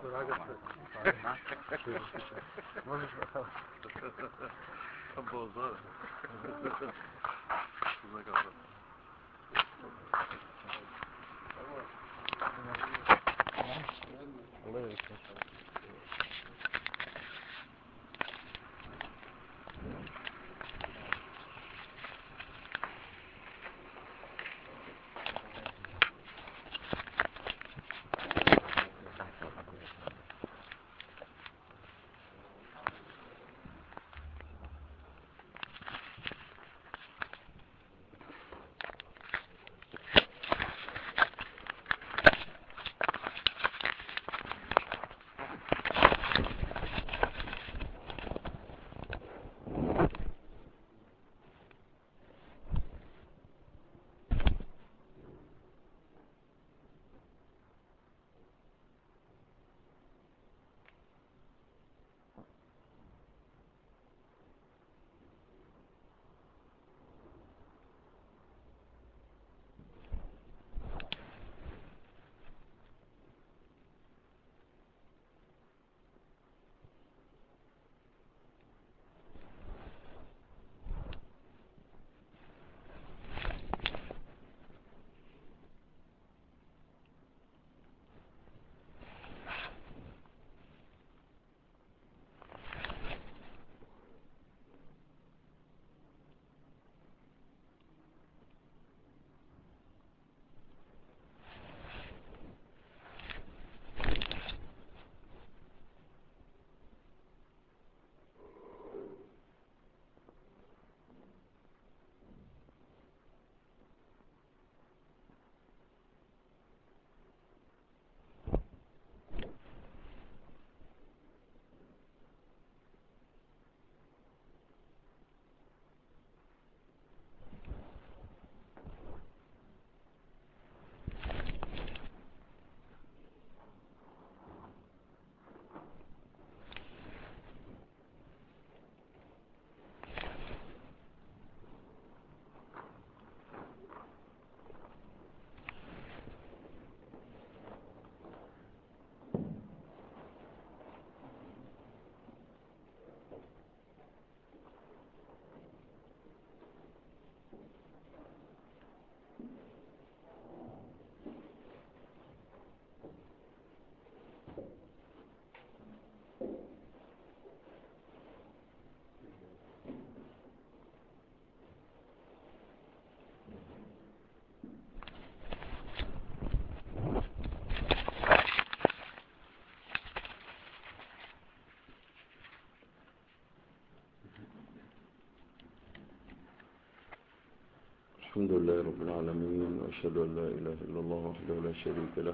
الحمد لله رب العالمين، وأشهد أن لا إله إلا الله وحده لا شريك له،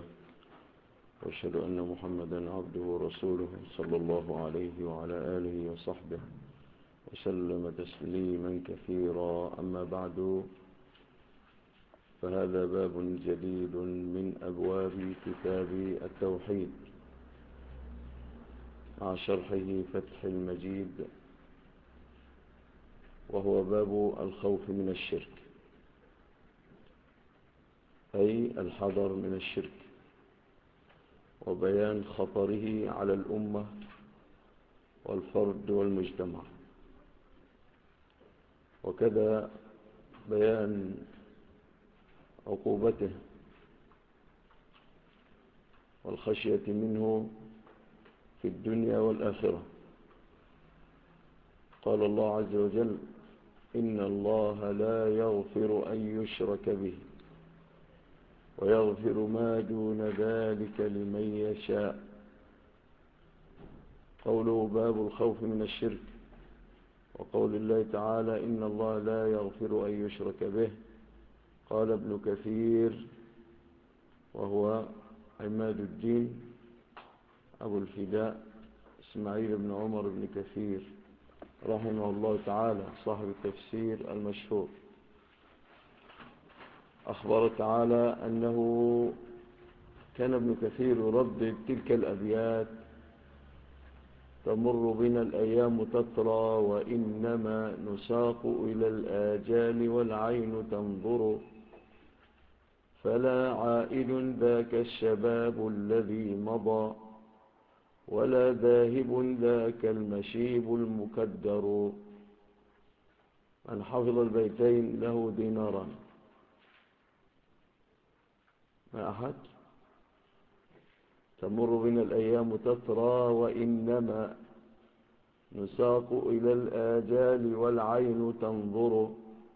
وأشهد أن محمدا عبده ورسوله صلى الله عليه وعلى آله وصحبه وسلم تسليما كثيرا. أما بعد، فهذا باب جديد من أبواب كتاب التوحيد مع شرحه فتح المجيد، وهو باب الخوف من الشرك، أي الحذر من الشرك وبيان خطره على الأمة والفرد والمجتمع، وكذا بيان عقوبته والخشية منه في الدنيا والآخرة. قال الله عز وجل: إن الله لا يغفر أن يشرك به ويغفر ما دون ذلك لمن يشاء. قوله باب الخوف من الشرك، وقول الله تعالى: إن الله لا يغفر أن يشرك به. قال ابن كثير، وهو عماد الدين أبو الفداء إسماعيل بن عمر بن كثير رحمه الله تعالى، صاحب التفسير المشهور، أخبر تعالى أنه كان ابن كثير يردد تلك الأبيات: تمر بنا الأيام تترى وإنما نساق إلى الآجال والعين تنظر، فلا عائد ذاك الشباب الذي مضى ولا ذاهب ذاك المشيب المكدر. من حفظ البيتين له ديناران. ما أحد؟ تمر بنا الأيام تترى وإنما نساق إلى الآجال والعين تنظر.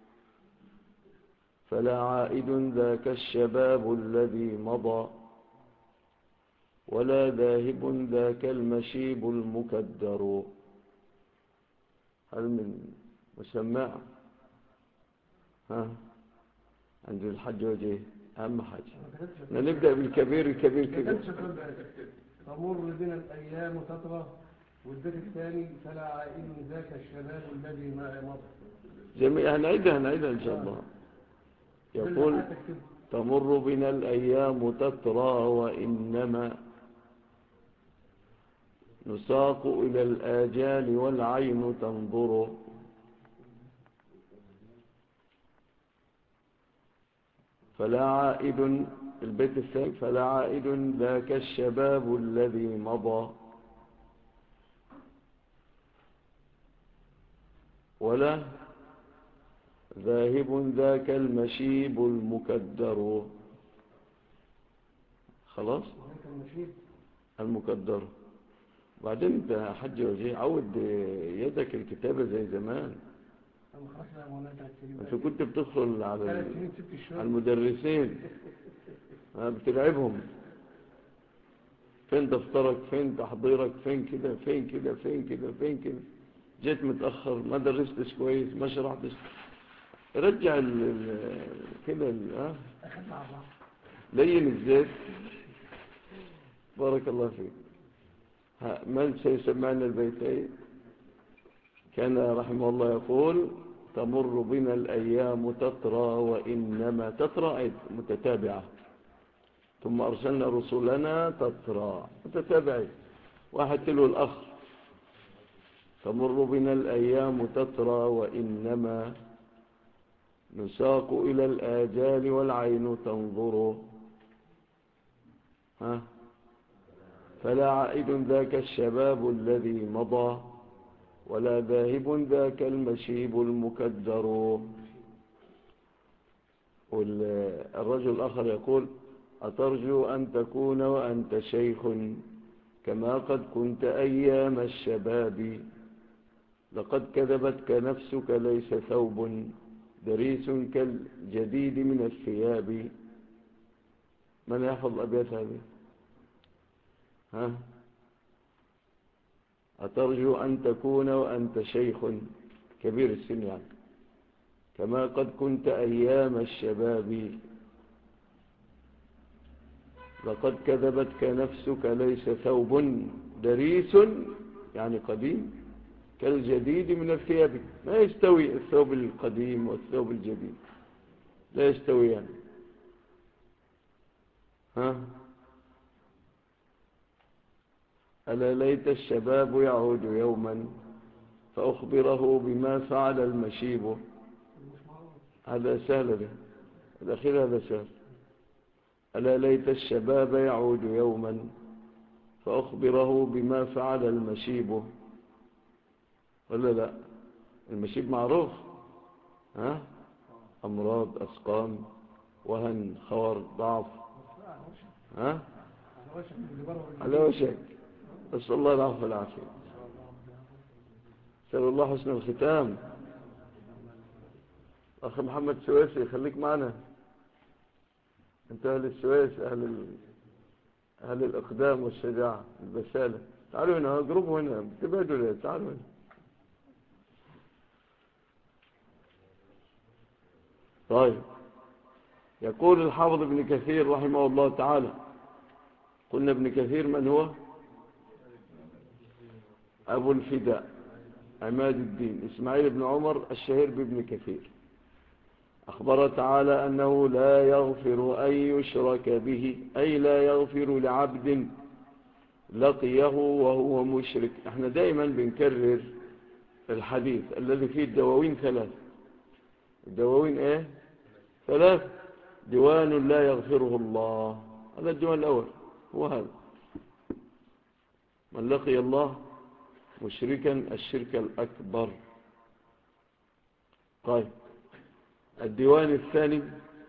فلا عائد ذاك الشباب الذي مضى ولا ذاهب ذاك المشيب المكدر. هل من مسمع؟ ها عند الحج وجه أهم حاجة. نبدأ بالكبير. الكبير كده. تمر بنا الأيام تترى، والبيت الثاني فلا عائد ذاك الشباب الذي مضى. جميع هنعيدها إن شاء الله. يقول تمر بنا الأيام تترى وإنما نساق إلى الآجال والعين تنظر. فلا عائد البيت الثاني فلا عائد ذاك الشباب الذي مضى ولا ذاهب ذاك المشيب المكدر. خلاص المكدر. بعدين انت حج وجيه عود يدك الكتابة زي زمان. انت كنت بتدخل على المدرسين بتلعبهم. فين دفترك، فين تحضيرك، فين كده فين كده فين كده فين كده. جيت متأخر، ما درستش كويس، ما شرحتش. رجع كده لين الزيت. بارك الله فيك. من سيسمعنا البيتين؟ كان رحمه الله يقول تمر بنا الأيام تترى وإنما تترى متتابعة، ثم أرسلنا رسولنا تترى متتابعة، واحد تلو الآخر. تمر بنا الأيام تترى وإنما نساق إلى الآجال والعين تنظر. فلا عائد ذاك الشباب الذي مضى ولا ذاهب ذاك المشيب المكدر. والرجل الآخر يقول أترجو أن تكون وأنت شيخ كما قد كنت أيام الشباب. لقد كذبتك نفسك ليس ثوب دريس كالجديد من الثياب. من يحفظ الأبيات هذه؟ أترجو أن تكون وأنت شيخ كبير السن يعني كما قد كنت أيام الشباب. لقد كذبتك نفسك ليس ثوب دريس يعني قديم كالجديد من الثياب. ما يستوي الثوب القديم والثوب الجديد، لا يستويان. ألا ليت الشباب يعود يوما فأخبره بما فعل المشيب. هذا سهل به. الأخير هذا سهل. ألا ليت الشباب يعود يوما فأخبره بما فعل المشيب. ولا لا؟ المشيب معروف. أمراض، أسقام، وهن، خور، ضعف. على وشك. أسأل الله العفو والعافية. أسأل الله حسن الختام. أخي محمد سويسي خليك معنا. أنت أهل السويس، أهل الإقدام والشجاعة البسالة. تعالوا هنا، اقربوا هنا، بتبعدوا ليه؟ تعالوا هنا. طيب، يقول الحافظ ابن كثير رحمه الله تعالى. قلنا ابن كثير من هو؟ أبو الفداء عماد الدين إسماعيل بن عمر الشهير بابن كثير. أخبر تعالى أنه لا يغفر أن يشرك به، أي لا يغفر لعبد لقيه وهو مشرك. احنا دائما بنكرر الحديث الذي فيه الدواوين ثلاث. الدواوين ايه؟ ثلاث. ديوان لا يغفره الله، هذا الديوان الأول هو هذا. من لقي الله مشركا الشرك الأكبر. طيب الديوان الثاني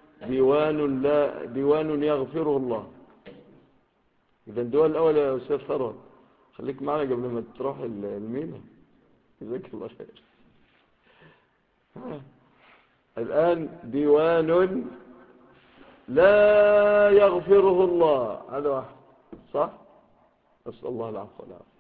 ديوان يغفره الله. إذا الديوان الأول يا أستاذ ثروت خليك معنا قبل ما تروح المينا، جزاك الله خير. الآن ديوان لا يغفره الله، هذا واحد صح؟ نسأل الله العفو والعافية.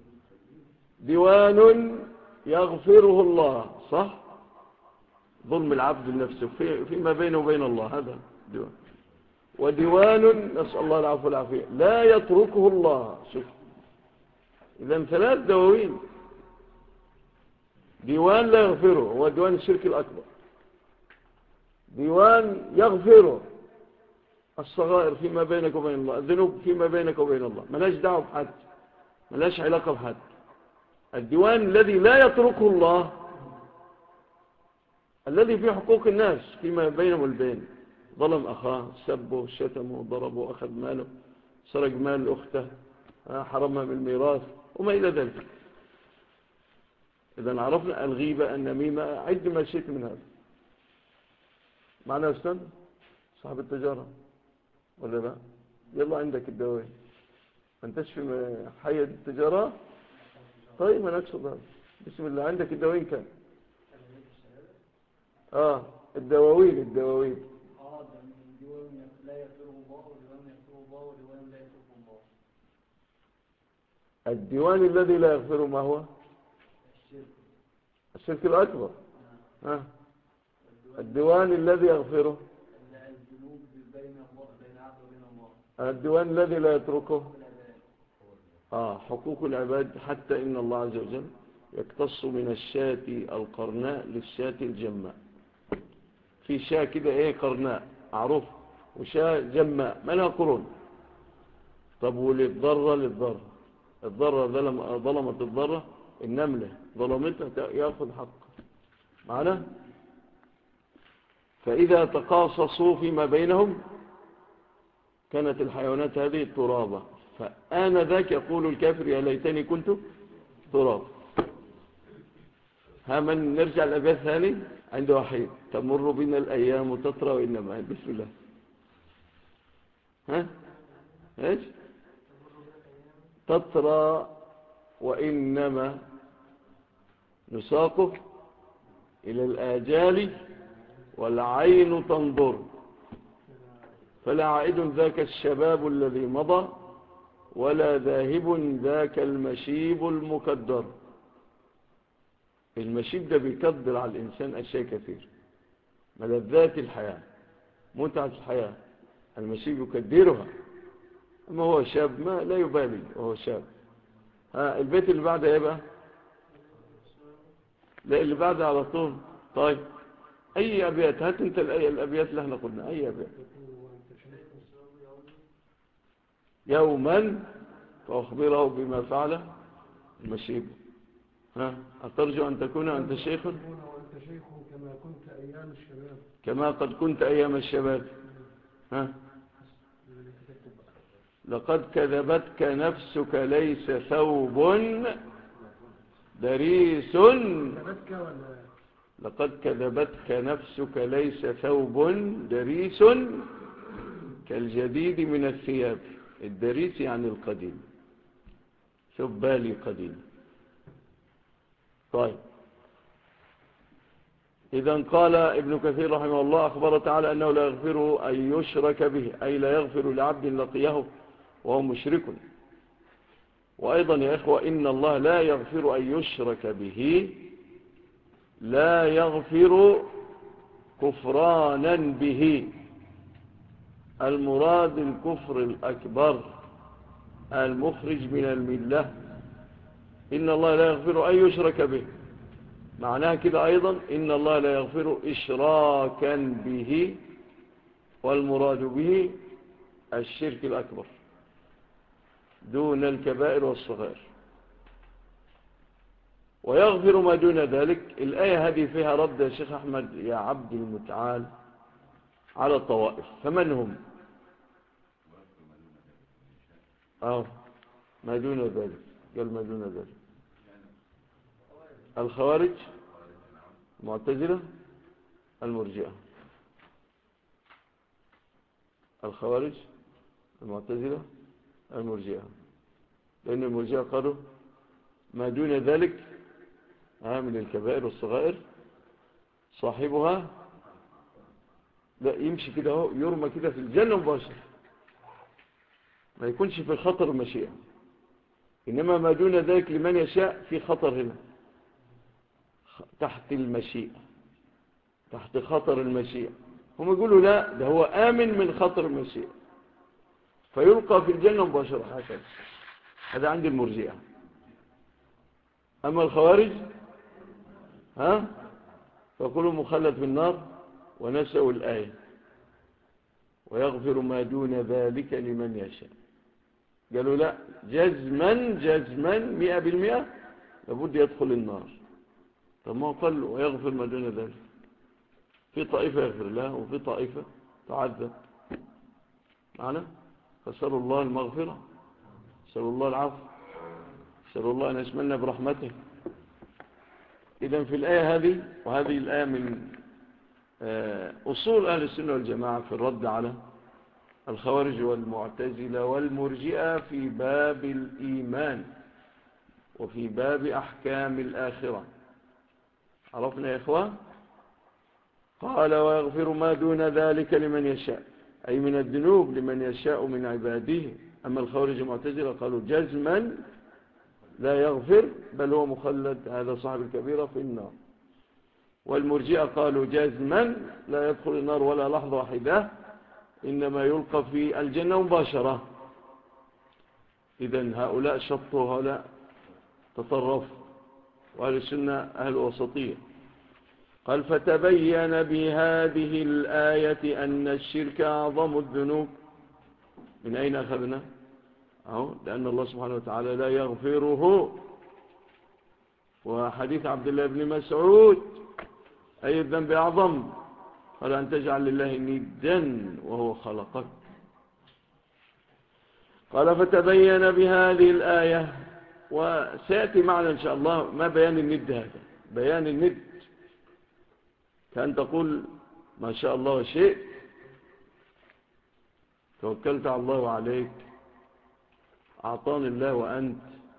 ديوان يغفره الله صح؟ ظلم العبد لنفسه فيما بينه وبين الله، هذا ديوان. وديوان نسأل الله العفو والعافية لا يتركه الله. شوف إذن 3 دواوين. ديوان لا يغفره هو ديوان الشرك الأكبر. ديوان يغفره الصغائر فيما بينك وبين الله، الذنوب فيما بينك وبين الله، ملاش دعوة بحد، ملاش علاقة بحد. الديوان الذي لا يتركه الله الذي فيه حقوق الناس فيما بينهم والبين، ظلم أخاه، سبه، شتمه، ضربه، أخذ ماله، سرق مال أخته، حرمها من الميراث وما إلى ذلك. إذن عرفنا الغيبة، النميمة، عد ما شئت من هذا. معنا أستاذ صاحب التجارة ولا لا؟ يلا عندك الدواء، أنتش في حي التجارة؟ طيب ما نقصد هذا. بسم الله، عندك الدواوين كم؟ الدواوين ديوان لا يغفره الله، وديوان يغفره الله، وديوان لا يتركه الله. الديوان الذي لا يغفره ما هو؟ الشرك الأكبر. الديوان الذي يغفره الذنوب بين عبد وبين الله. الديوان الذي لا يتركه حقوق العباد، حتى إن الله عز وجل يقتص من الشاة القرناء للشاة الجماء. في شاة كده قرناء معروف، وشاة جماء ما لها قرون. طب للضرة الضرة ظلمت الضرة، النملة ظلمتها يأخذ حقه معنا. فإذا تقاصصوا فيما بينهم كانت الحيوانات هذه ترابا، فآن ذاك يقول الكافر يا ليتني كنت تراب. من نرجع الأبيات ثاني عند وحيد. تمر بنا الأيام تطرى وإنما بسم الله. ايش تطرى وإنما نساقه إلى الآجال والعين تنظر، فلا عائد ذاك الشباب الذي مضى، ولا ذاهب ذاك المشيب المكدر. المشيب ده بيكدر على الإنسان أشياء كثير، ملذات الحياة، متعة الحياة، المشيب يكدرها. أما هو شاب ما لا يبالي وهو شاب. البيت اللي بعده يبقى لا اللي بعده على طول. طيب أي أبيات؟ هات أنت الأبيات اللي احنا قلنا، أي أبيات؟ يوما فأخبره بما فعل المشيب. أترجو أن تكون أنت شيخ كما كنت أيام الشباب، كما قد كنت أيام الشباب. لقد كذبتك نفسك ليس ثوب دريس. لقد كذبتك نفسك ليس ثوب دريس كالجديد من الثياب. الدريس يعني القديم، ثوب بالي قديم. طيب إذن قال ابن كثير رحمه الله أخبر تعالى أنه لا يغفر أن يشرك به، أي لا يغفر لعبد لقيه وهو مشرك. وأيضا يا إخوة إن الله لا يغفر أن يشرك به، لا يغفر كفرانا به، المراد الكفر الأكبر المخرج من الملة. إن الله لا يغفر أن يشرك به، معناها كده أيضا إن الله لا يغفر إشراكا به، والمراد به الشرك الأكبر دون الكبائر والصغائر، ويغفر ما دون ذلك. الآية هذه فيها رد يا شيخ أحمد يا عبد المتعال على الطوائف. فمن هم؟ ما دون ذلك قال ما دون ذلك. الخوارج، المعتزلة، المرجئة. الخوارج، المعتزلة، المرجئة. لأن المرجئة قالوا ما دون ذلك من الكبائر والصغائر صاحبها لا يمشي كده اهو، يرمى كده في الجنة مباشرة، ما يكونش في خطر المشيئة. إنما ما دون ذلك لمن يشاء في خطر هنا، تحت المشيئة، تحت خطر المشيئة. هم يقولوا لا، ده هو آمن من خطر المشيئة فيلقى في الجنة مباشرة هكذا. هذا عند المرجئة. أما الخوارج فيقولوا مخلد في النار ونسأوا الآية ويغفر ما دون ذلك لمن يشاء. قالوا لا، جزما 100% لابد يدخل النار. طب ما قال ويغفر ما دون ذلك، في طائفة يغفر لها وفي طائفة تعذب معنا. فسألوا الله المغفرة، سألوا الله العفو، سألوا الله أن يشملنا برحمته. إذن في الآية هذه، وهذه الآية من أصول أهل السنة والجماعة في الرد على الخوارج والمعتزلة والمرجئة في باب الإيمان وفي باب أحكام الآخرة. عرفنا يا إخوان؟ قال ويغفر ما دون ذلك لمن يشاء، أي من الذنوب لمن يشاء من عباده. أما الخوارج والمعتزلة قالوا جزما لا يغفر، بل هو مخلد، هذا صاحب الكبيرة، في النار. والمرجئة قالوا جزما لا يدخل النار ولا لحظة واحدة، إنما يلقى في الجنة مباشرة. إذن هؤلاء شطوا وهؤلاء تطرفوا، وأهل السنة أهل وسطية. قال فتبين بهذه الآية أن الشرك أعظم الذنوب. من أين أخذنا؟ لأن الله سبحانه وتعالى لا يغفره. وحديث عبد الله بن مسعود أي الذنب أعظم؟ قال أن تجعل لله ندا وهو خلقك. قال فتبين بهذه الآية، وسيأتي معنا إن شاء الله ما بيان الند هذا. بيان الند كأن تقول ما شاء الله وشيء، توكلت على الله وعليك، أعطاني الله وأنت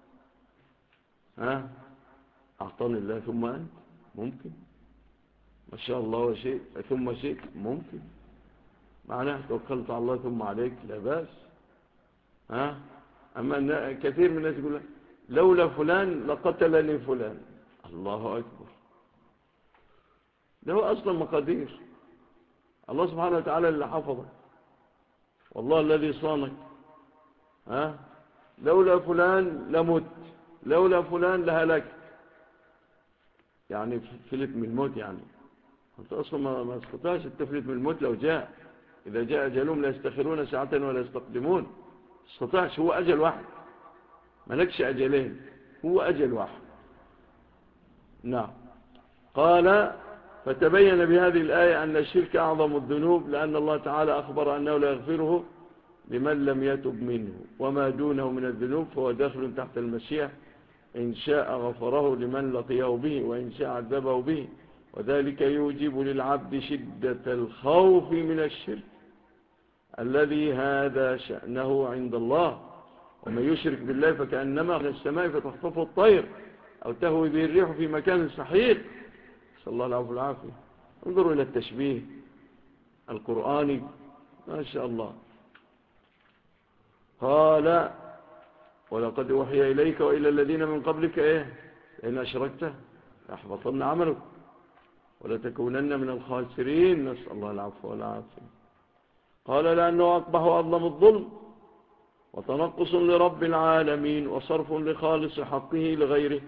أعطاني الله ثم أنت، ممكن. ما شاء الله وشيء ثم شيء، ممكن. معناه توكلت على الله ثم عليك، لا بأس. أما كثير من الناس يقول لولا فلان لقتلني فلان. الله أكبر، ده هو أصلا مقادير الله سبحانه وتعالى اللي حفظك، والله الذي صانك. لولا فلان لمت، لولا فلان لهلك. يعني فلت من الموت، يعني أنت أصلا ما استطاعش التفلت من الموت. لو جاء، إذا جاء أجلهم لا يستخرون ساعة ولا يستقدمون. استطاعش، هو أجل واحد، ملكش أجلين، هو أجل واحد. نعم. قال فتبين بهذه الآية أن الشرك أعظم الذنوب، لأن الله تعالى أخبر أنه لا يغفره لمن لم يتب منه، وما دونه من الذنوب فهو داخل تحت المشيئة، إن شاء غفره لمن لقيه به وإن شاء عذبه به. وذلك يوجب للعبد شدة الخوف من الشرك الذي هذا شأنه عند الله. ومن يشرك بالله فكأنما من السماء فتخطفه الطير أو تهوي به الريح في مكان سحيق. صلى الله العفو العافية. انظروا إلى التشبيه القرآني، ما شاء الله. قال ولقد وحي إليك وإلى الذين من قبلك إن أشركت ليحبطن عملك ولتكونن من الخاسرين. نسأل الله العفو والعافية. قال لأنه أقبح وأظلم الظلم وتنقص لرب العالمين وصرف لخالص حقه لغيره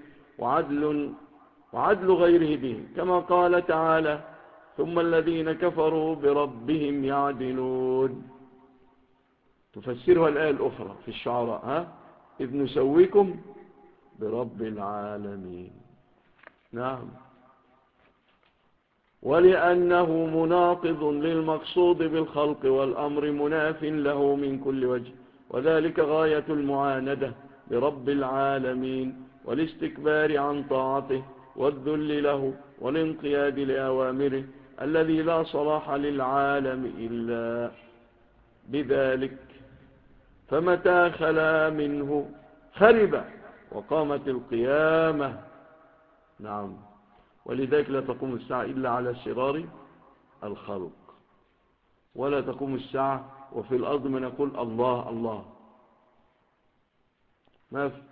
وعدل غيره به، كما قال تعالى ثم الذين كفروا بربهم يعدلون. تفسرها الآية الأخرى في الشعراء إذ نسويكم برب العالمين. نعم. ولأنه مناقض للمقصود بالخلق والأمر مناف له من كل وجه، وذلك غاية المعاندة برب العالمين والاستكبار عن طاعته والذل له والانقياد لأوامره الذي لا صلاح للعالم إلا بذلك، فمتى خلا منه خرب وقامت القيامة. نعم، ولذلك لا تقوم الساعة إلا على شرار الخلق، ولا تقوم الساعة وفي الأرض من يقول الله الله، ما في.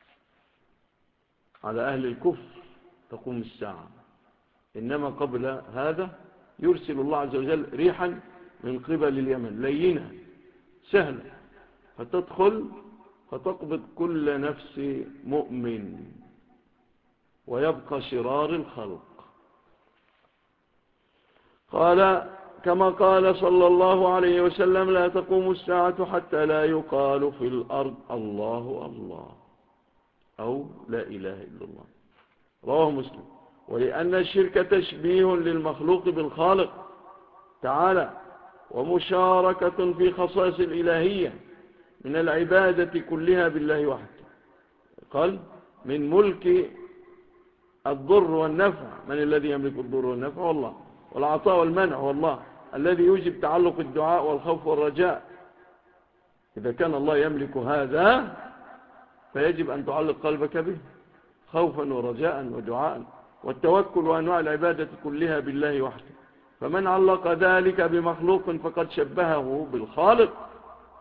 على أهل الكفر تقوم الساعة، إنما قبل هذا يرسل الله عز وجل ريحا من قبل اليمن لينة سهلة، فتدخل فتقبض كل نفس مؤمن ويبقى شرار الخلق. قال كما قال صلى الله عليه وسلم: لا تقوم الساعة حتى لا يقال في الأرض الله الله أو لا إله إلا الله. رواه مسلم. ولأن الشرك تشبيه للمخلوق بالخالق تعالى ومشاركة في خصائص الإلهية من العبادة كلها بالله وحده. قال: من ملك الضر والنفع، من الذي يملك الضر والنفع؟ والله. والعطاء والمنع والله، الذي يوجب تعلق الدعاء والخوف والرجاء. إذا كان الله يملك هذا فيجب أن تعلق قلبك به خوفا ورجاء ودعاء، والتوكل وأنواع العبادة كلها بالله وحده. فمن علق ذلك بمخلوق فقد شبهه بالخالق.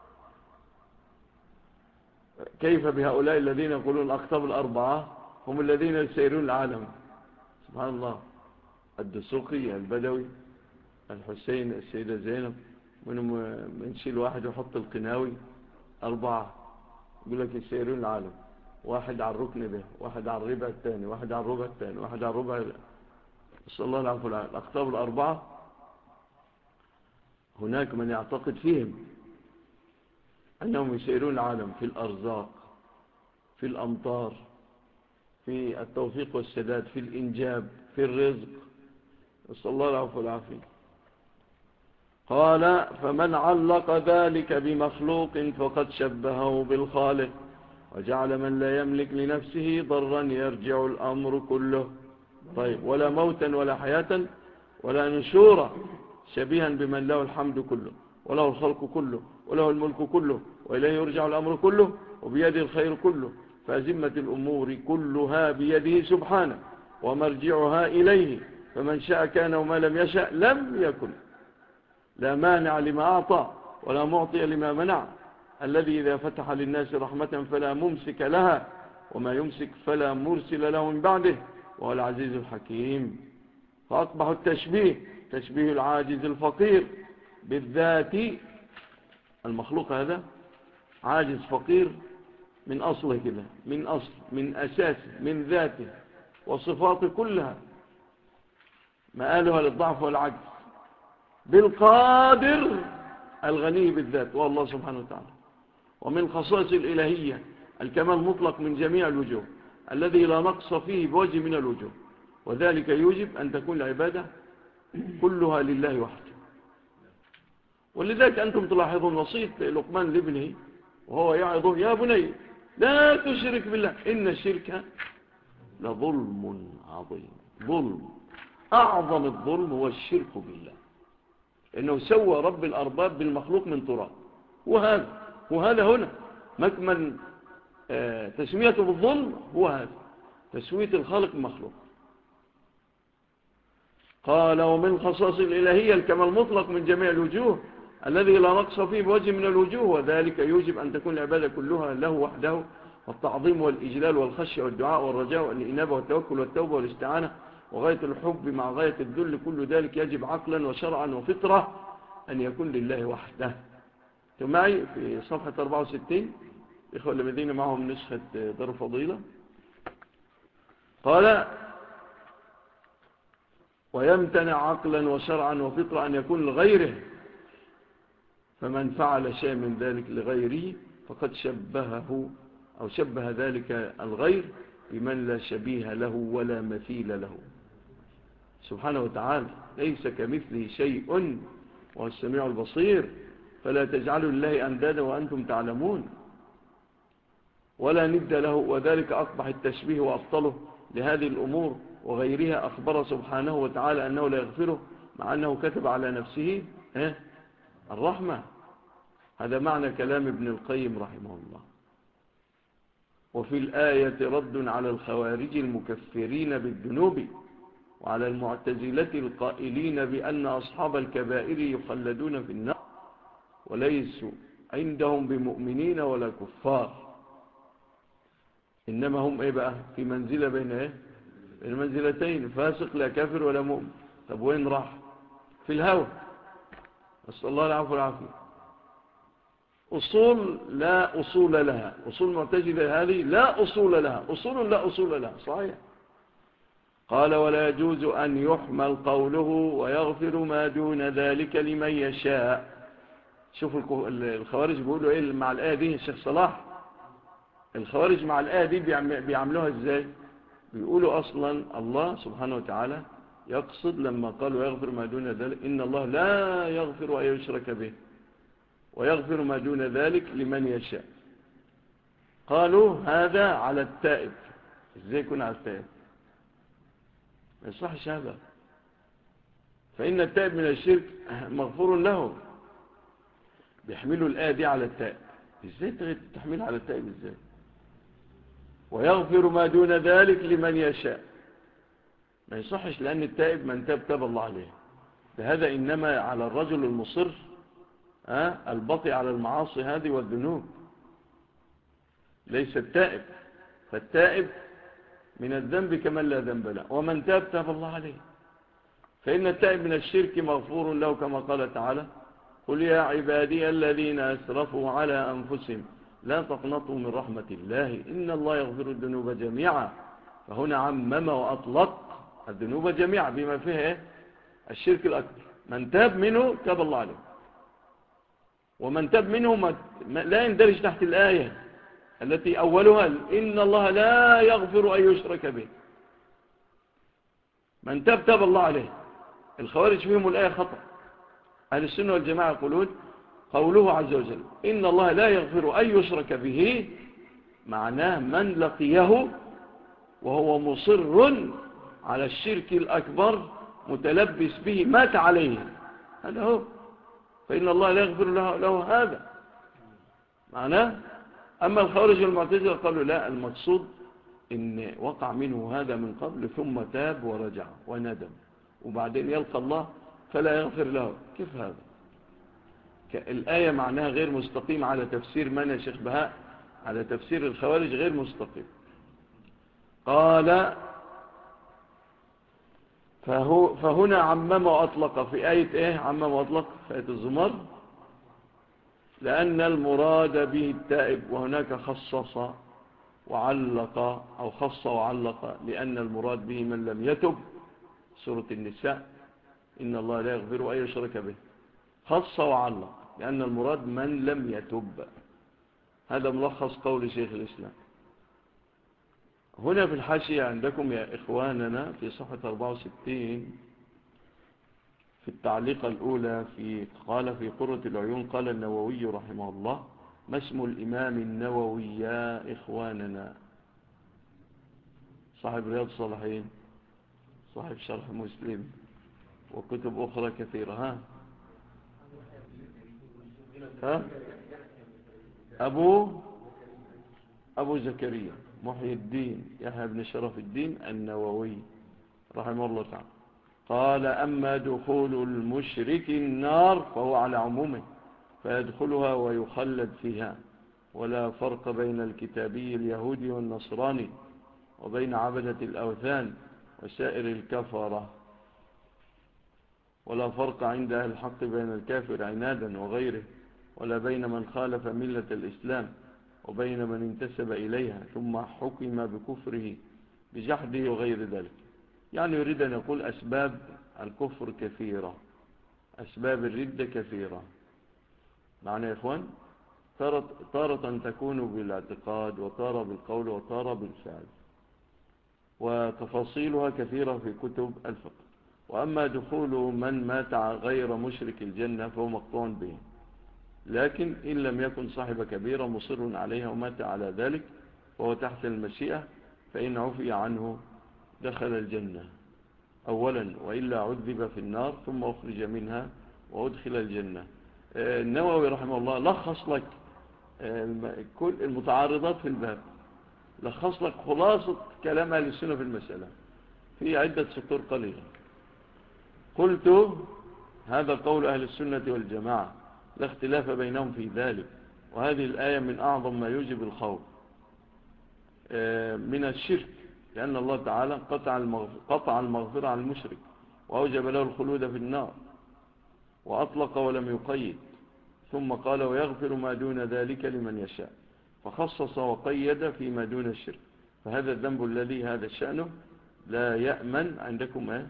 كيف بهؤلاء الذين يقولون الأقطاب الأربعة هم الذين يسيرون العالم؟ سبحان الله. الدسوقي، البدوي، الحسين، السيدة زينب، من شيل واحد وحط القناوي، أربعة يقول لك يسيرون العالم، واحد على الركن ده، واحد على الربع الثاني، واحد على الربع الثاني، واحد على الربع. صلى الله عليه وسلم. الأقطاب الأربعة هناك من يعتقد فيهم أنهم يسيرون العالم في الأرزاق، في الأمطار، في التوفيق والسداد، في الإنجاب، في الرزق. صلى الله عليه وسلم. قال: فمن علق ذلك بمخلوق فقد شبهه بالخالق، وجعل من لا يملك لنفسه ضرا يرجع الأمر كله، طيب، ولا موتا ولا حياة ولا نشورا، شبيها بمن له الحمد كله وله الخلق كله وله الملك كله وإليه يرجع الأمر كله وبيده الخير كله، فأزمة الأمور كلها بيده سبحانه ومرجعها إليه، فمن شاء كان وما لم يشاء لم يكن. لا مانع لما أعطى ولا معطي لما منع، الذي إذا فتح للناس رحمة فلا ممسك لها وما يمسك فلا مرسل له من بعده، وهو العزيز الحكيم. فأصبح التشبيه تشبيه العاجز الفقير بالذات. المخلوق هذا عاجز فقير من أصله كده، من أصل، من أساسه، من ذاته، وصفاته كلها مآلها للضعف والعجز، بالقادر الغني بالذات والله سبحانه وتعالى. ومن خصائص الإلهية الكمال مطلق من جميع الوجوه الذي لا نقص فيه بوجه من الوجوه، وذلك يوجب أن تكون العبادة كلها لله وحده. ولذلك أنتم تلاحظون وصية لقمان لابنه وهو يعظه: يا بني لا تشرك بالله إن الشرك لظلم عظيم. ظلم، أعظم الظلم هو الشرك بالله، إنه سوى رب الأرباب بالمخلوق من تراب. وهذا هنا مكمن تسميته بالظلم، هو هذا تسوية الخالق بالمخلوق. قال: ومن خصائص الإلهية الكمال المطلق من جميع الوجوه الذي لا نقص فيه بوجه من الوجوه، وذلك يوجب أن تكون العبادة كلها له وحده، والتعظيم والإجلال والخشية والدعاء والرجاء والإنابة والتوكل والتوبة والاستعانة وغاية الحب مع غاية الذل، كل ذلك يجب عقلا وشرعا وفطرة أن يكون لله وحده. معي في صفحة 64 إخوة الذين معهم نسخة دار الفضيلة. قال: ويمتنع عقلا وشرعا وفطرة أن يكون لغيره، فمن فعل شيء من ذلك لغيره فقد شبهه أو شبه ذلك الغير بمن لا شبيه له ولا مثيل له سبحانه وتعالى، ليس كمثله شيء وهو السميع البصير، فلا تجعلوا لله أندادا وأنتم تعلمون. ولا ند له، وذلك أقبح التشبيه وأبطله لهذه الأمور وغيرها. أخبر سبحانه وتعالى أنه لا يغفره مع أنه كتب على نفسه الرحمة. هذا معنى كلام ابن القيم رحمه الله. وفي الآية رد على الخوارج المكفرين بالذنوب وعلى المعتزلة القائلين بأن أصحاب الكبائر يخلدون في النار وليسوا عندهم بمؤمنين ولا كفار، إنما هم بقى في منزلة بين المنزلتين، فاسق لا كافر ولا مؤمن. طب وين راح؟ في الهوى. نسأل الله العفو والعافية. أصول لا أصول لها، أصول معتزلة هذه لا أصول لها، أصول لا أصول لها، صحيح. قال ولا يجوز أن يحمل قوله ويغفر ما دون ذلك لمن يشاء. شوفوا الخوارج بيقولوا إيه مع الآية دي الشيخ صلاح؟ الخوارج مع الآية دي بيعملوها إزاي؟ بيقولوا أصلا الله سبحانه وتعالى يقصد لما قالوا يغفر ما دون ذلك، إن الله لا يغفر أن يشرك به ويغفر ما دون ذلك لمن يشاء. قالوا هذا على التائب. إزاي يكون على التائب؟ ما يصحش هذا، فإن التائب من الشرك مغفور له. بيحملوا الآية دي على التائب. إزاي تحمل على التائب؟ إزاي؟ ويغفر ما دون ذلك لمن يشاء. ما يصحش، لأن التائب من تاب الله عليه. فهذا إنما على الرجل المصر البطيء على المعاصي هذه والذنوب، ليس التائب. فالتائب من الذنب كمن لا ذنب له، ومن تاب الله عليه. فإن التائب من الشرك مغفور له كما قال تعالى قل يا عبادي الذين أسرفوا على أنفسهم لا تقنطوا من رحمة الله إن الله يغفر الذنوب جميعا. فهنا عمم وأطلق الذنوب جميعا بما فيها الشرك الأكبر. من تاب منه تاب الله عليه، ومن تاب منه لا يندرج تحت الآية التي أولها إن الله لا يغفر أن يشرك به. من تاب الله عليه. الخوارج فيهم الآية خطأ. أهل السنة والجماعة يقولون قوله عز وجل إن الله لا يغفر أن يشرك به معناه من لقيه وهو مصر على الشرك الأكبر متلبس به مات عليه، هذا هو. فإن الله لا يغفر له هذا معناه. أما الخوارج المعتزلة قالوا لا، المقصود إن وقع منه هذا من قبل ثم تاب ورجع وندم وبعدين يلقى الله فلا يغفر له. كيف هذا؟ الآية معناها غير مستقيم على تفسير من يا شيخ بهاء؟ على تفسير الخوارج غير مستقيم. قال فهنا عمم وأطلق في آية عمم وأطلق في آية الزمر، لأن المراد به التائب، وهناك خصص وعلق أو خص وعلق، لأن المراد به من لم يتب. سورة النساء إن الله لا يغفر أن يشرك به. خص وعلق لأن المراد من لم يتب. هذا ملخص قول شيخ الإسلام. هنا في الحاشية عندكم يا إخواننا في صفحة 64 في التعليقة الأولى قال في قرة العيون قال النووي رحمه الله ما اسم الإمام النووي يا إخواننا؟ صاحب رياض الصالحين، صاحب شرح مسلم وكتب أخرى كثيرة. أبو زكريا محي الدين يحيى بن شرف الدين النووي رحمه الله تعالى. قال أما دخول المشرك النار فهو على عمومه، فيدخلها ويخلد فيها، ولا فرق بين الكتابي اليهودي والنصراني وبين عبدة الأوثان وسائر الكفرة، ولا فرق عند أهل الحق بين الكافر عنادا وغيره، ولا بين من خالف ملة الإسلام وبين من انتسب إليها ثم حكم بكفره بجحده وغير ذلك. يعني يريد أن يقول أسباب الكفر كثيرة، أسباب الردة كثيرة. معنى يا إخوان تارة تكون بالاعتقاد وتارة بالقول وتارة بالفعل، وتفاصيلها كثيرة في كتب الفقه. وأما دخول من مات غير مشرك الجنة فهو مقطوع به، لكن إن لم يكن صاحب كبيرة مصر عليها ومات على ذلك وهو تحت المشيئة، فإن عفي عنه دخل الجنة أولا، وإلا عذب في النار ثم أخرج منها وأدخل الجنة. النووي رحمه الله لخص لك كل المتعارضات في الباب، لخص لك خلاصة كلام أهل السنة في المسألة في عدة سطور قليلة. قلت هذا قول أهل السنة والجماعة لا اختلاف بينهم في ذلك، وهذه الآية من أعظم ما يوجب الخوف من الشرك، لأن الله تعالى قطع المغفرة عن المشرك وأوجب له الخلود في النار، وأطلق ولم يقيد، ثم قال ويغفر ما دون ذلك لمن يشاء، فخصص وقيد فيما دون الشرك. فهذا الذنب الذي هذا شأنه لا يأمن عندكم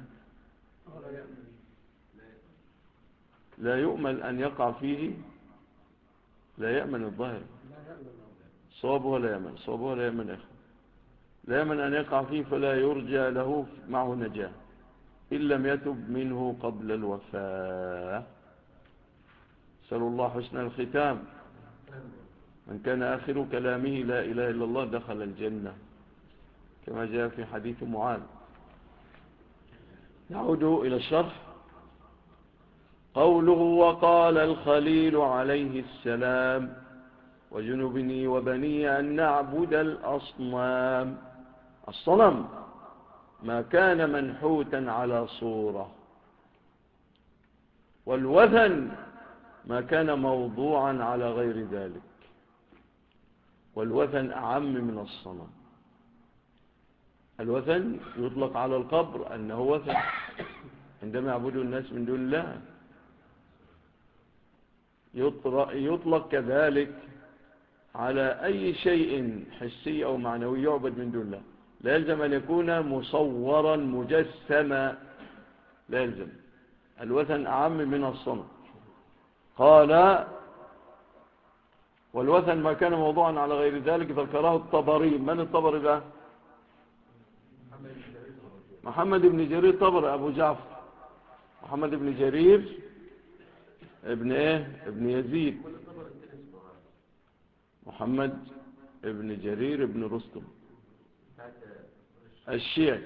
لا يؤمن أن يقع فيه، لا يأمن الظاهر صوابه لا يأمن، صوابه لا يأمن أخي، لا يأمن أن يقع فيه، فلا يرجى له معه نجاة إن لم يتب منه قبل الوفاة. سأل الله حسن الختام. من كان آخر كلامه لا إله إلا الله دخل الجنة، كما جاء في حديث معاذ. نعود إلى الشرح. قوله وقال الخليل عليه السلام وجنبني وبني أن نعبد الأصنام. الصنم ما كان منحوتا على صورة، والوثن ما كان موضوعا على غير ذلك، والوثن أعم من الصنم. الوثن يطلق على القبر أنه وثن عندما يعبدوا الناس من دون الله، يطلق كذلك على أي شيء حسي أو معنوي يعبد من دون الله، لا يلزم أن يكون مصورا مجسما، لا يلزم. الوثن أعم من الصنم. قال والوثن ما كان موضوعا على غير ذلك ذكره الطبري. من الطبري بقى؟ محمد بن جرير طبري أبو جعفر، محمد بن جرير ابن ابن يزيد، محمد ابن جرير ابن رستم الشيعي.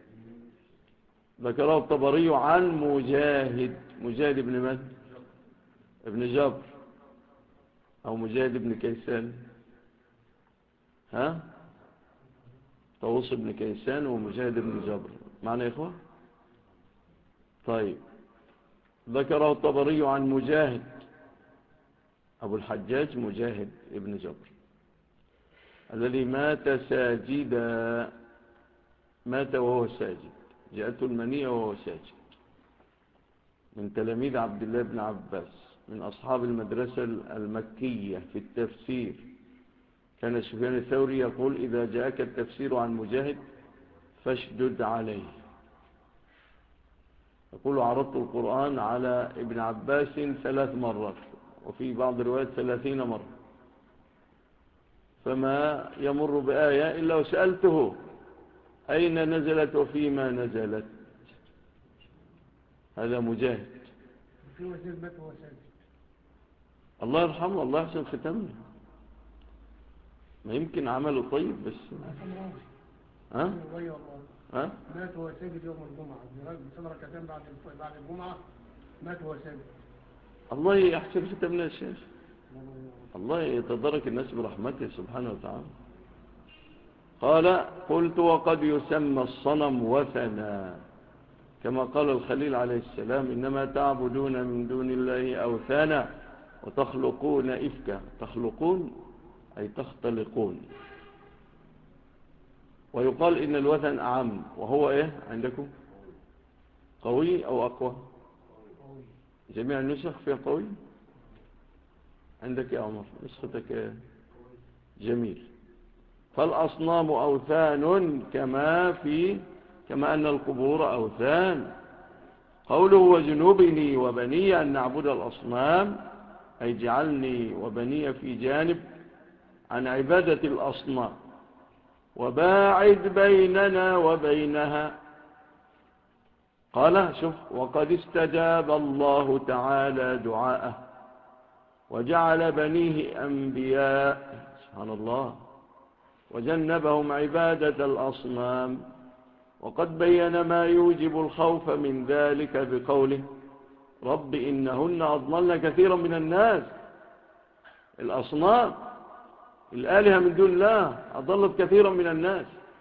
ذكره الطبري عن مجاهد ابن من؟ ابن جبر أو مجاهد ابن كيسان، طاووس ابن كيسان ومجاهد ابن جبر معنى يا إخوة. طيب، ذكره الطبري عن مجاهد أبو الحجاج مجاهد ابن جبر الذي مات ساجدا، مات وهو ساجد، جاءته المنية وهو ساجد، من تلاميذ عبد الله بن عباس، من أصحاب المدرسة المكية في التفسير. كان سفيان الثوري يقول إذا جاءك التفسير عن مجاهد فاشدد عليه. يقول عرضت القرآن على ابن عباس 3 مرات، وفي بعض الروايات 30 مرة، فما يمر بآية إلا وسألته أين نزلت وفيما نزلت. هذا مجاهد. في وزير مات وهو ساجد. الله يرحمه، الله يحسن ختمه. ما يمكن عمله طيب بس مات وهو ساجد يوم الجمعة، بصدر ركعتين بعد الجمعة مات وهو ساجد. الله يحسن ختمنا يا شيخ، الله يتدرك الناس برحمته سبحانه وتعالى. قال قلت وقد يسمى الصنم وثنا، كما قال الخليل عليه السلام إنما تعبدون من دون الله أوثانا وتخلقون إفكا. تخلقون أي تختلقون. ويقال إن الوثن أعم، وهو عندكم قوي أو أقوى؟ جميع النسخ فيها قوي. عندك يا عمر نسختك جميل. فالأصنام أوثان كما أن القبور أوثان. قوله وجنوبني وبني أن نعبد الأصنام أي جعلني وبني في جانب عن عبادة الأصنام، وباعد بيننا وبينها. قال شوف وقد استجاب الله تعالى دعاءه وجعل بنيه أنبياء. سبحان الله. وجنبهم عبادة الأصنام. وقد بين ما يوجب الخوف من ذلك بقوله رب إنهن أضللن كثيرا من الناس. الأصنام الآلهة من دون الله أضلت كثيرا من الناس.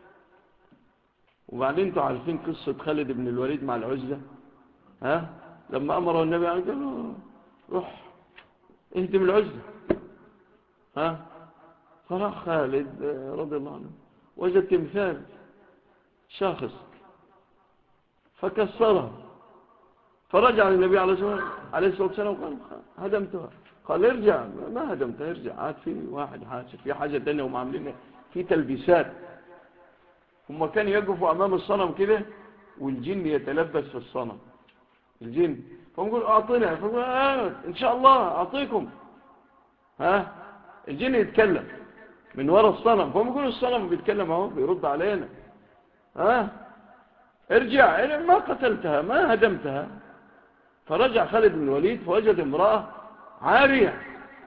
وبعدين انتوا عارفين قصة خالد بن الوليد مع العزة، لما أمره النبي قال له روح اهدم العزة، فراح خالد رضي الله عنه وجد تمثال شاخص فكسرها، فرجع للنبي عليه الصلاة والسلام وقال هدمتها. قال ارجع، ما هدمتها، ارجع عاد في واحد حاجة، في حاجة تانية هم عاملين في تلبيسات. هم كانوا يقفوا أمام الصنم كده والجن يتلبس في الصنم، الجن، فهم يقولوا أعطينا، فهم إن شاء الله أعطيكم. الجن يتكلم من وراء الصنم، فهم يقولوا الصنم بيتكلم اهو بيرد علينا. ارجع، ما قتلتها، ما هدمتها. فرجع خالد بن الوليد فوجد امرأة عارية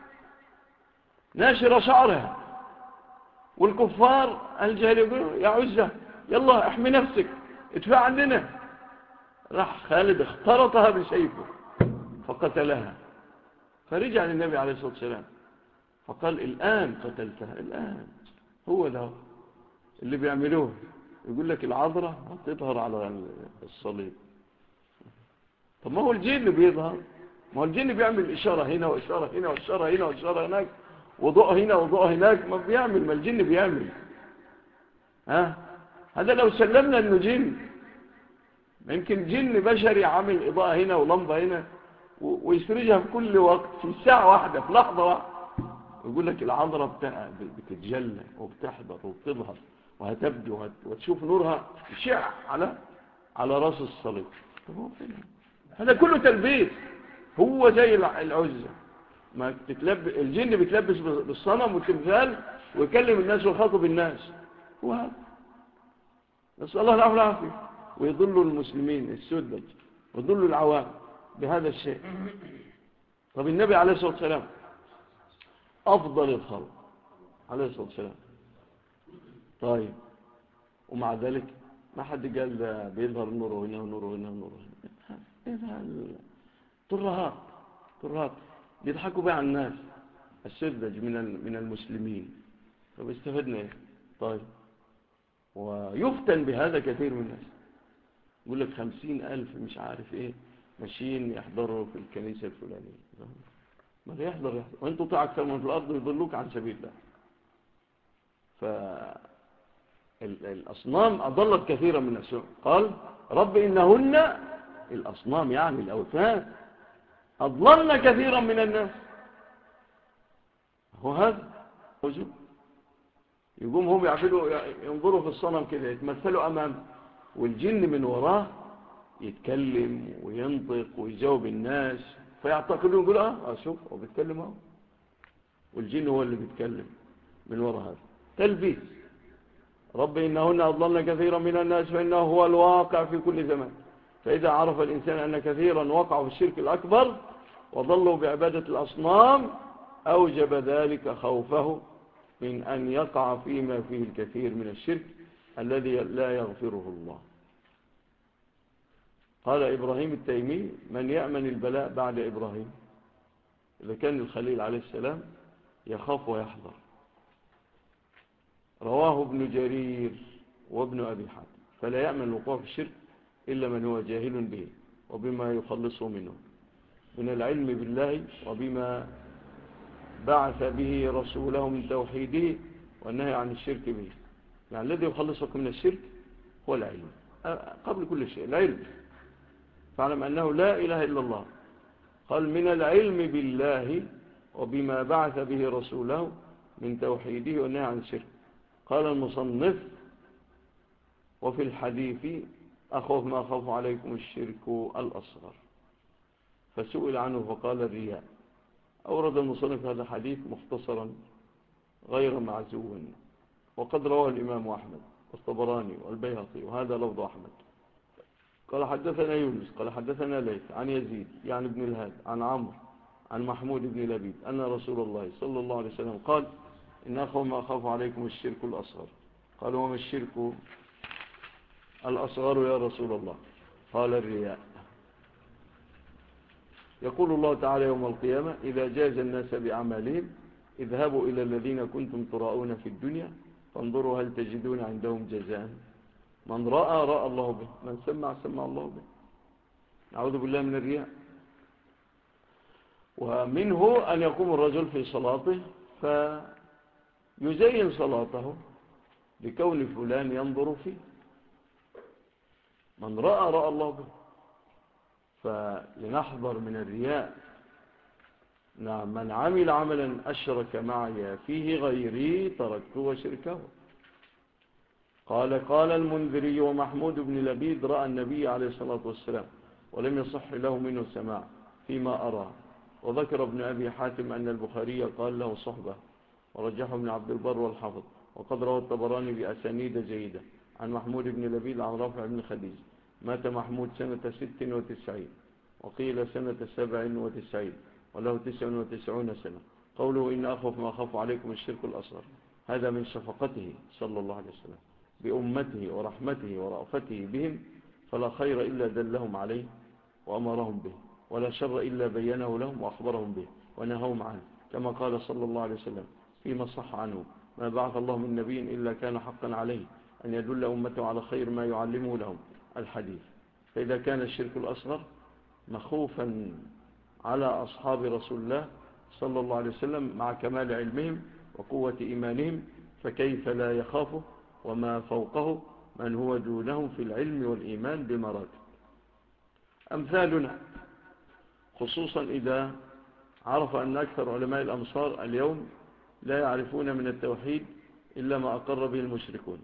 ناشرة شعرها، والكفار الجهل يقولوا يا عزة يلا احمي نفسك ادفع عننا. راح خالد اخترطها بسيفه فقتلها. فرجع للنبي عليه الصلاة والسلام فقال الآن قتلتها، الآن. هو ده اللي بيعملوه، يقول لك العذراء هتظهر على الصليب. طب ما هو الجن بيظهر، ما هو الجن بيعمل إشارة هنا وإشارة هنا وإشارة هنا وإشارة هناك وضوء هنا وضوء هناك، ما بيعمل، ما الجن بيعمل. هذا لو سلمنا انه جن، يمكن جن بشري عامل إضاءة هنا ولمبة هنا ويسرجها في كل وقت في ساعة واحدة في لحظة واحدة. يقول لك العذراء بتتجلى وبتحضر وبتظهر وهتبدو وتشوف نورها يشع على راس الصليب. هذا كله تلبيس. هو زي العزة، ما الجن بتلبس بالصنم والتمثال ويكلم الناس ويخاطب الناس. هو هذا، نسأل الله العافية والعافية. ويضل المسلمين السذج ويضل العوام بهذا الشيء. طب النبي عليه الصلاة والسلام أفضل الخلق عليه الصلاة والسلام، طيب، ومع ذلك ما حد قال ده بيظهر نوره هنا ونوره هنا ونوره هنا. ايه ده؟ ترهات بيضحكوا بقى على الناس السذج من المسلمين. طب استفدنا ايه؟ طيب، ويفتن بهذا كثير من الناس. يقول لك 50,000 مش عارف ايه ماشيين يحضروا في الكنيسة الفلانية. ما يحضر وانتوا طلع اكثر من في الارض يضلوك عن سبيل الله. فالأصنام أضلت كثيرا من الناس. قال رب إنهن، الأصنام يعني الأوثان، أضللن كثيرا من الناس. هو هذا موجود. يقوم هم ينظروا في الصنم كده يتمثلوا أمام، والجن من وراه يتكلم وينطق ويجاوب الناس، فيعتقدون يقولوا شوف هو بيتكلم اهو، والجن هو اللي بيتكلم من وراء هذا تلبيس. رب إنهن أضللن كثيرا من الناس فإنه هو الواقع في كل زمان. فإذا عرف الإنسان أن كثيرا وقعوا في الشرك الأكبر وضلوا بعبادة الأصنام أوجب ذلك خوفه من أن يقع فيما فيه الكثير من الشرك الذي لا يغفره الله. قال إبراهيم التيمي من يأمن البلاء بعد إبراهيم؟ إذا كان الخليل عليه السلام يخاف ويحذر. رواه ابن جرير وابن أبي حاتم. فلا يأمن الوقوع في الشرك إلا من هو جاهل به وبما يخلصه منه من العلم بالله وبما بعث به رسوله من توحيده والنهي عن الشرك به. يعني الذي يخلصك من الشرك هو العلم قبل كل شيء، العلم. فاعلم أنه لا إله إلا الله. قال من العلم بالله وبما بعث به رسوله من توحيده والنهي عن الشرك. قال المصنف وفي الحديث أخوف ما أخاف عليكم الشرك الأصغر. فسئل عنه فقال الرياء. أورد المصنف هذا الحديث مختصرا غير معزو، وقد رواه الإمام أحمد والطبراني والبيهقي وهذا لفظ أحمد. قال حدثنا يونس قال حدثنا ليث عن يزيد يعني ابن الهاد عن عمرو عن محمود بن لبيد أن رسول الله صلى الله عليه وسلم قال إن أخاف ما أخاف عليكم الشرك الأصغر. قالوا وما الشرك الأصغر يا رسول الله؟ قال الرياء. يقول الله تعالى يوم القيامة إذا جاز الناس بأعمالهم اذهبوا إلى الذين كنتم تراءون في الدنيا فانظروا هل تجدون عندهم جزاء. من رأى الله به، من سمع الله به. نعوذ بالله من الرياء. ومنه أن يقوم الرجل في صلاته فيزين صلاته لكون فلان ينظر فيه. من رأى الله به. فلنحذر من الرياء. نعم، من عمل عملا أشرك معي فيه غيري تركته وشركه. قال المنذري ومحمود بن لبيد رأى النبي عليه الصلاة والسلام ولم يصح له منه سماع فيما أرى. وذكر ابن أبي حاتم أن البخاري قال له صحبة، ورجحه ابن عبد البر والحافظ. وقد روى الطبراني بأسانيد جيدة عن محمود بن لبيد عن رافع بن خديج. مات محمود سنة 96 وقيل سنة 97 وله 99 سنة. قوله إن أخف ما أخاف عليكم الشرك الأصغر، هذا من شفقته صلى الله عليه وسلم بأمته ورحمته ورأفته بهم، فلا خير إلا دلهم عليه وأمرهم به، ولا شر إلا بينه لهم وأخبرهم به ونهاهم عنه، كما قال صلى الله عليه وسلم فيما صح عنه ما بعث الله من نبي إلا كان حقا عليه أن يدل أمته على خير ما يعلمه لهم الحديث. فإذا كان الشرك الأصغر مخوفا على أصحاب رسول الله صلى الله عليه وسلم مع كمال علمهم وقوة إيمانهم، فكيف لا يخافه وما فوقه من هو دونهم في العلم والإيمان بمراتب. أمثالنا خصوصا إذا عرف أن أكثر علماء الأمصار اليوم لا يعرفون من التوحيد إلا ما أقر به المشركون،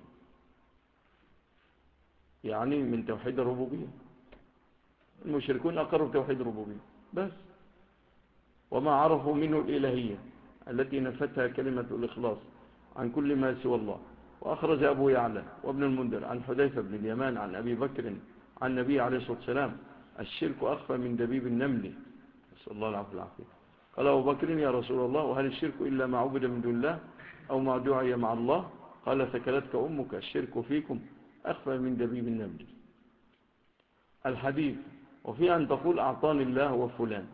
يعني من توحيد الربوبية. المشركون أقروا توحيد الربوبية بس، وما عرفوا منه الإلهية التي نفتها كلمة الإخلاص عن كل ما سوى الله. وأخرج أبو يعلى وابن المنذر عن حذيفة بن اليمان عن أبي بكر عن النبي عليه الصلاة والسلام الشرك أخفى من دبيب النمل، نسأل الله العافية. قال أبو بكر يا رسول الله وهل الشرك إلا ما عبد من دون الله أو ما دعي مع الله؟ قال ثكلتك أمك، الشرك فيكم أخفى من دبيب النمل. الحديث وفي أن تقول أعطاني الله وفلان.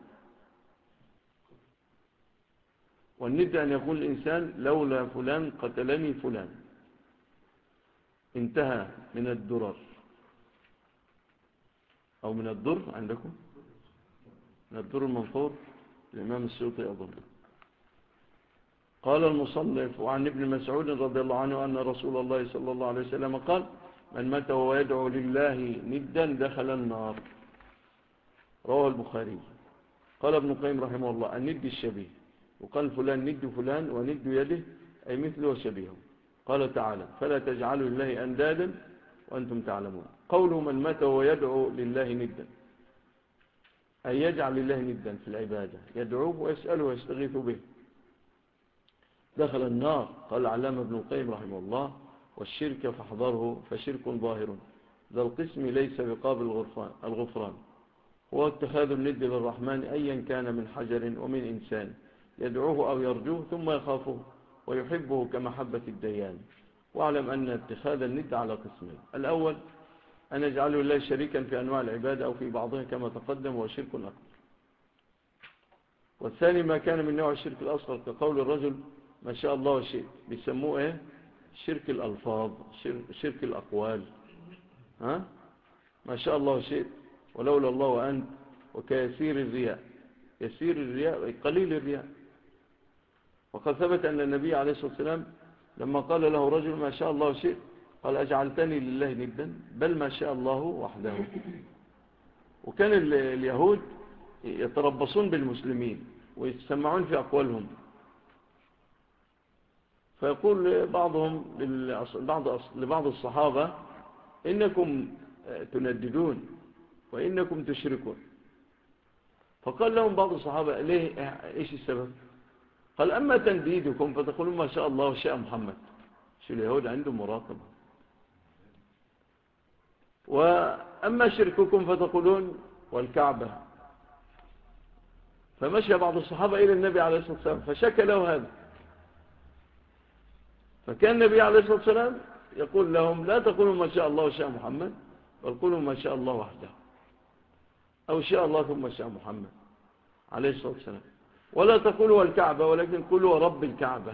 والند أن يقول الإنسان لولا فلان قتلني فلان. انتهى من الدرر أو من الدر عندكم، من الدر المنثور الإمام السيوطي أظن. قال المصنف وعن ابن مسعود رضي الله عنه أن رسول الله صلى الله عليه وسلم قال من مات وهو يدعو لله ندا دخل النار. رواه البخاري. قال ابن القيم رحمه الله الند الشبيه، وقال فلان ند فلان وند يده أي مثله وشبيهه. قال تعالى فلا تجعلوا لله أندادا وأنتم تعلمون. قوله من مات وهو يدعو لله ندا أي يجعل لله ندا في العبادة، يدعوه ويسأله ويستغيث به، دخل النار. قال علامة ابن القيم رحمه الله والشرك فاحذره فشرك ظاهر ذا القسم ليس بقابل الغفران، هو اتخاذ الند للرحمن أيا كان من حجر ومن إنسان يدعوه أو يرجوه ثم يخافه ويحبه كمحبة الديان. واعلم أن اتخاذ الند على قسمين: الأول أن يجعله الله شريكا في أنواع العبادة أو في بعضها كما تقدم هو شرك أكبر. والثاني ما كان من نوع الشرك الأصغر كقول الرجل ما شاء الله وشئت، بيسموه إيه؟ شرك الألفاظ، شرك الأقوال. ما شاء الله وشئت ولولا الله وأنت، وكيسير الرياء، يسير الرياء قليل الرياء. وقد ثبت أن النبي عليه الصلاة والسلام لما قال له رجل ما شاء الله وشئت قال أجعلتني لله ندا بل ما شاء الله وحده. وكان اليهود يتربصون بالمسلمين ويتسمعون في أقوالهم، فيقول بعضهم لبعض الصحابة إنكم تنددون وإنكم تشركون. فقال لهم بعض الصحابة ليه إيش السبب؟ قال أما تنديدكم فتقولون ما شاء الله وشاء محمد. شو اليهود عندهم مراقبة. وأما شرككم فتقولون والكعبة. فمشى بعض الصحابة إلى النبي عليه الصلاة والسلام فشكى له هذا، فكان النبي عليه الصلاة والسلام يقول لهم لا تقولوا ما شاء الله وشاء محمد، بل قولوا ما شاء الله وحده، أو شاء الله ثم شاء محمد عليه الصلاة والسلام. ولا تقولوا الكعبة، ولكن قولوا رب الكعبة.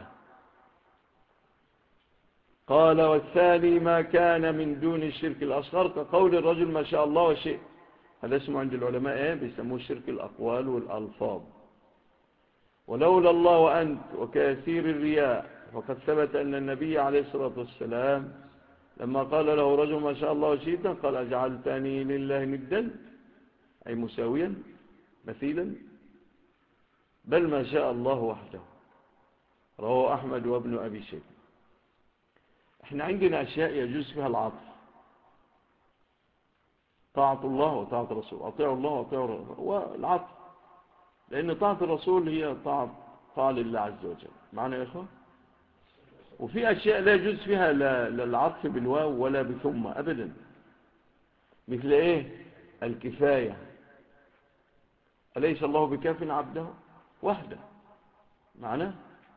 قال والثاني ما كان من دون الشرك الأصغر، كقول الرجل ما شاء الله وشئ. هذا اسمه عند العلماء بيسموه شرك الأقوال والألفاظ. ولولا الله وأنت وكثير الرياء، فقد ثبت أن النبي عليه الصلاة والسلام لما قال له رجل ما شاء الله وشئت قال أجعلتني لله ندا، أي مساويا مثيلا، بل ما شاء الله وحده. رواه أحمد وابن أبي شيبة. احنا عندنا أشياء يجوز فيها العطف، طاعة الله وطاعة الرسول، أطيعوا الله وأطيعوا الرسول، والعطف، لأن طاعة الرسول هي طاعة لله عز وجل. معنا يا إخوة؟ وفي أشياء لا يجوز فيها لا العطف بالواو ولا بثم أبدا، مثل إيه؟ الكفاية. أليس الله بكاف عبده وحده؟ معنا؟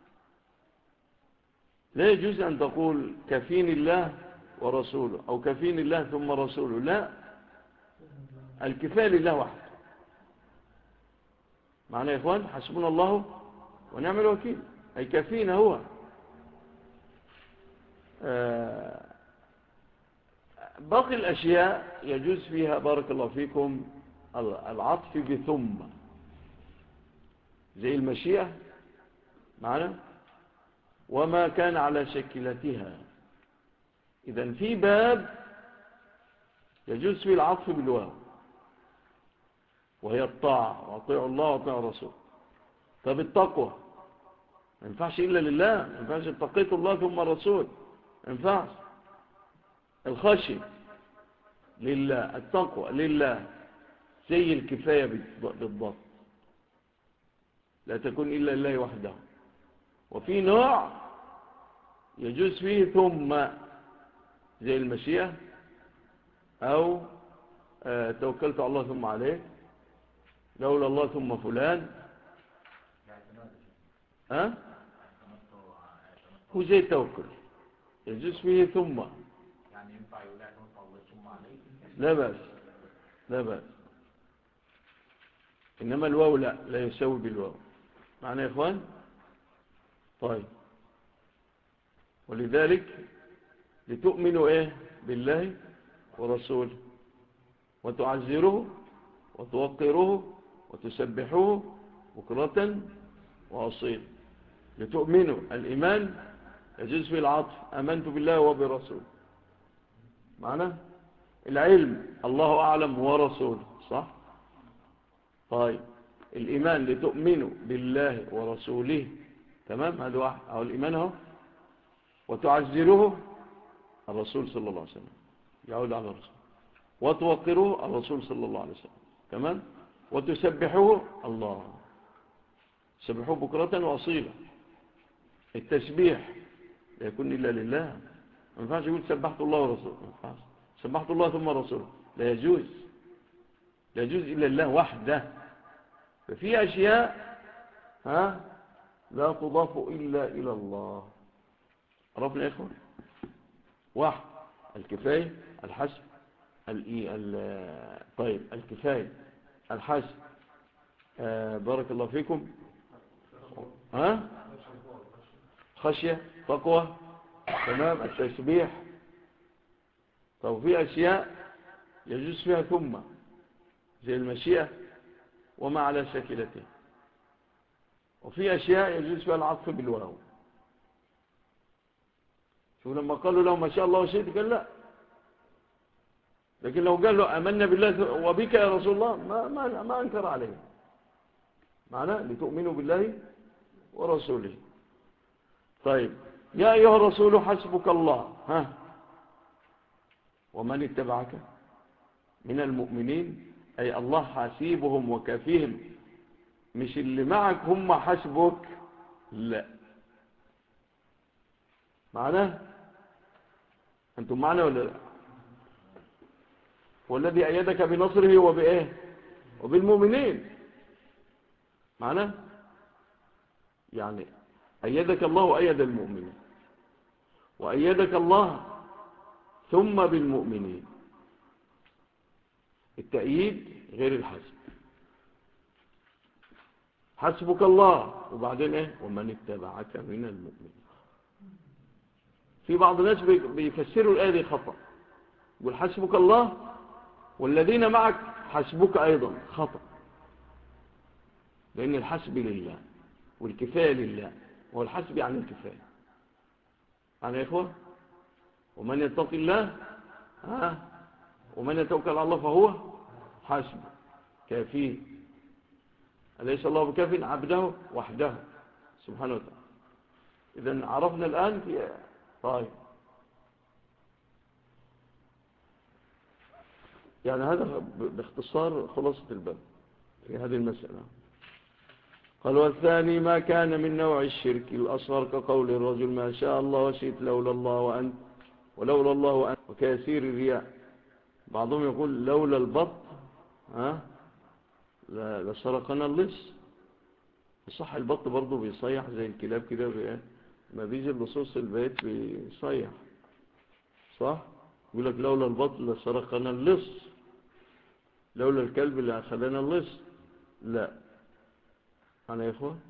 لا يجوز أن تقول كفين الله ورسوله، أو كفين الله ثم رسوله، لا، الكفاية لله وحده. معنا يا إخوان؟ حسبنا الله ونعم الوكيل، أي كفين هو. باقي الأشياء يجوز فيها بارك الله فيكم العطف بثم، زي المشيئة، معنا، وما كان على شكلتها. إذن في باب يجوز فيه العطف بالواو، وهي الطاعة، وأطيعوا الله وأطيعوا الرسول. طب التقوى ما ينفعش إلا لله، ما ينفعش اتقيت الله ثم الرسول، ما ينفعش. الخشي لله، التقوى لله، زي الكفاية بالضبط، لا تكون إلا لله وحده. وفي نوع يجوز فيه ثم، زي المشيئة، أو توكلت على الله ثم عليه، لولا الله ثم فلان، هو زي التوكل يجوز فيه ثم، يعني ينفع يقول لك الله ثم عليه؟ لا بأس، لا بأس. إنما الواو لا يساوي بالواو. معنى يا إخوان؟ طيب، ولذلك لتؤمنوا إيه بالله ورسوله، وتعزروه وتوقروه وتسبحوه بكرة وأصيل. لتؤمنوا، الإيمان يجوز في العطف، أمنت بالله وبرسوله. معنى العلم الله أعلم ورسوله، صح؟ طيب، الإيمان لتؤمنوا بالله ورسوله، تمام، هذا واحد، أو الإيمان هو. وتعزروه، الرسول صلى الله عليه وسلم، يعود على الرسول. وتوقروه، الرسول صلى الله عليه وسلم، تمام. وتسبحوه، الله، سبحوه بكرة وأصيلا. التسبيح لا يكون إلا لله، ما ينفعش يقول سبحت الله ورسوله، ما ينفعش سبحت الله ثم رسوله، لا يجوز، لا يجوز إلا الله وحده. ففي أشياء لا تضاف إلا إلى الله. عرفنا يا إخوان؟ واحد، الكفاية، الحسب، طيب، الكفاية، الحسب، بارك الله فيكم، خشية، تقوى، تمام، التسبيح. طب في أشياء يجوز فيها ثم، زي المشيئة وما على شكلته. وفي أشياء يجوز فيها العطف بالواو. شو لما قالوا له ما شاء الله وشئت قال لا، لكن لو قال له آمنا بالله وبك يا رسول الله ما أنكر عليه. معناه لتؤمنوا بالله ورسوله. طيب، يا أيها الرسول حسبك الله ومن اتبعك من المؤمنين، أي الله حاسيبهم وكافيهم، مش اللي معك هم حسبك، لا. معناه أنتم معنا ولا لا؟ والذي أيدك بنصره وبإيه وبالمؤمنين. معناه يعني أيدك الله وأيد المؤمنين. وأيدك الله ثم بالمؤمنين. التأييد غير الحسب. حسبك الله وبعدين ايه؟ ومن اتبعك من المؤمنين. في بعض الناس بيفسروا الآية دي خطأ، يقول حسبك الله والذين معك حسبك أيضا، خطأ. لأن الحسب لله والكفاية لله، والحسب يعني الكفاية. يعني يا إخوة، ومن يتقي الله ومن يتوكل على الله فهو حسبه كافيه. أليس الله بكاف عبده وحده سبحانه وتعالى. إذن عرفنا الآن في طيب، يعني هذا باختصار خلاصة الباب في هذه المسألة. قال والثاني ما كان من نوع الشرك الأصغر كقول الرجل ما شاء الله وشئت لولا الله وأنت ولولا الله وأنت، وكيسير الرياء. بعضهم يقول لولا البط لسرقنا اللص. صح، البط برضه بيصيح زي الكلاب كده، ما بيجي اللصوص البيت بيصيح، صح؟ يقول لك لولا البط لسرقنا اللص، لولا الكلب اللي أخذنا اللص. لا، أنا يا إخوة.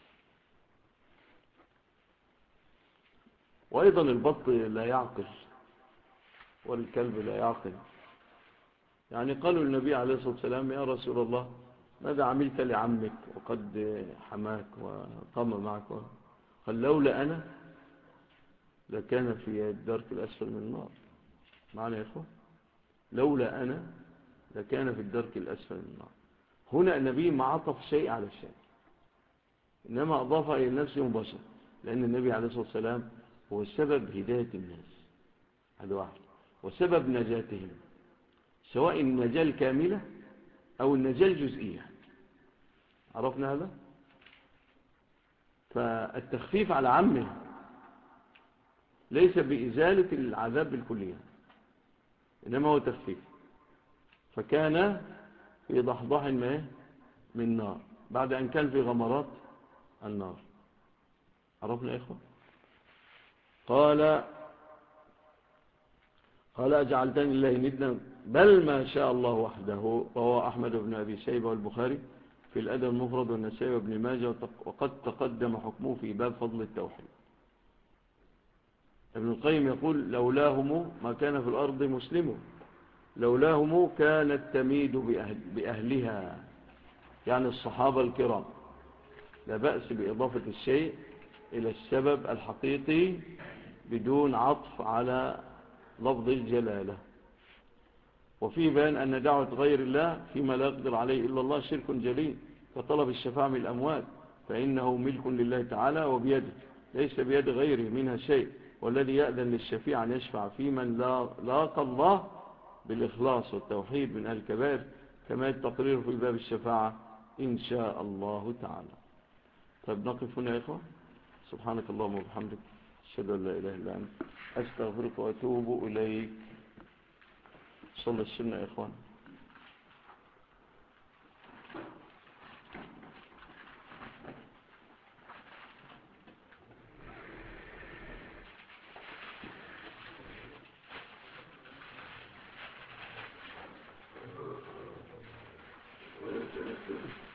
وأيضا البط لا يعقل والكلب لا يعقل. يعني قالوا النبي عليه الصلاة والسلام يا رسول الله ماذا عملت لعمك وقد حماك وقام معك؟ قال لولا أنا لكان في الدرك الأسفل من النار. معنى يا إخوة، لولا أنا لكان في الدرك الأسفل من النار. هنا النبي ما عطف شيء على شيء، إنما أضاف إلى نفسه مباشرة، لأن النبي عليه الصلاة والسلام هو سبب هداية الناس، هذا واحد، وسبب نجاتهم، سواء النجاة الكاملة أو النجاة الجزئية. عرفنا هذا؟ فالتخفيف على عمه ليس بإزالة العذاب بالكلية، إنما هو تخفيف. فكان في ضحضاح من نار بعد أن كان في غمرات النار. عرفنا يا إخوة؟ قال أجعلتني الله ندا بل ما شاء الله وحده. رواه أحمد بن أبي شيبة والبخاري في الأدب المفرد والنسائي وابن ماجه، وقد تقدم حكمه في باب فضل التوحيد. ابن القيم يقول لولاهم ما كان في الأرض مسلم، لولاهم كانت تميد بأهلها، يعني الصحابة الكرام. لا بأس بإضافة الشيء إلى السبب الحقيقي بدون عطف على لفظ الجلالة. وفي بيان أن دعوة غير الله فيما لا يقدر عليه إلا الله شرك جليل، كطلب الشفاعة من الأموات، فإنه ملك لله تعالى وبيده، ليس بيد غيره منها شيء. والذي يأذن للشفيع أن يشفع في من لاقى الله بالإخلاص والتوحيد من أهل الكبائر، كما التقرير في باب الشفاعة إن شاء الله تعالى. طيب نقف هنا يا إخوة. سبحانك اللهم وبحمدك، أشهد أن لا إله إلا أنت، أستغفرك وأتوب إليك. صلى السنة يا إخوان. Thank you.